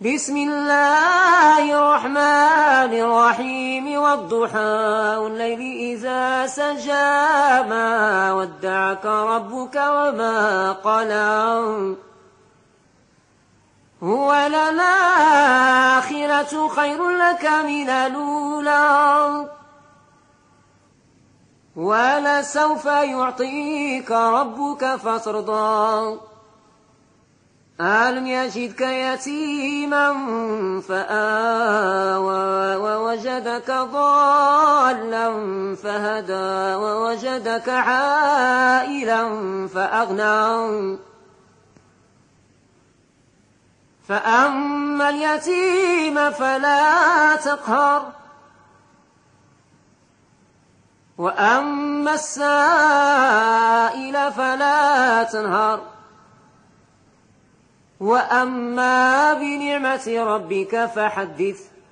بسم الله الرحمن الرحيم والضحى والليل إذا سجى ما ودعك ربك وما قلى هو للآخرة خير لك من الأولى ولسوف يعطيك ربك فترضى ألم يجدك يتيما فآوى ووجدك ضالا فهدى ووجدك عائلا فأغنى فأما اليتيم فلا تقهر وأما السائل فلا تنهر وأما بنعمة ربك فحدث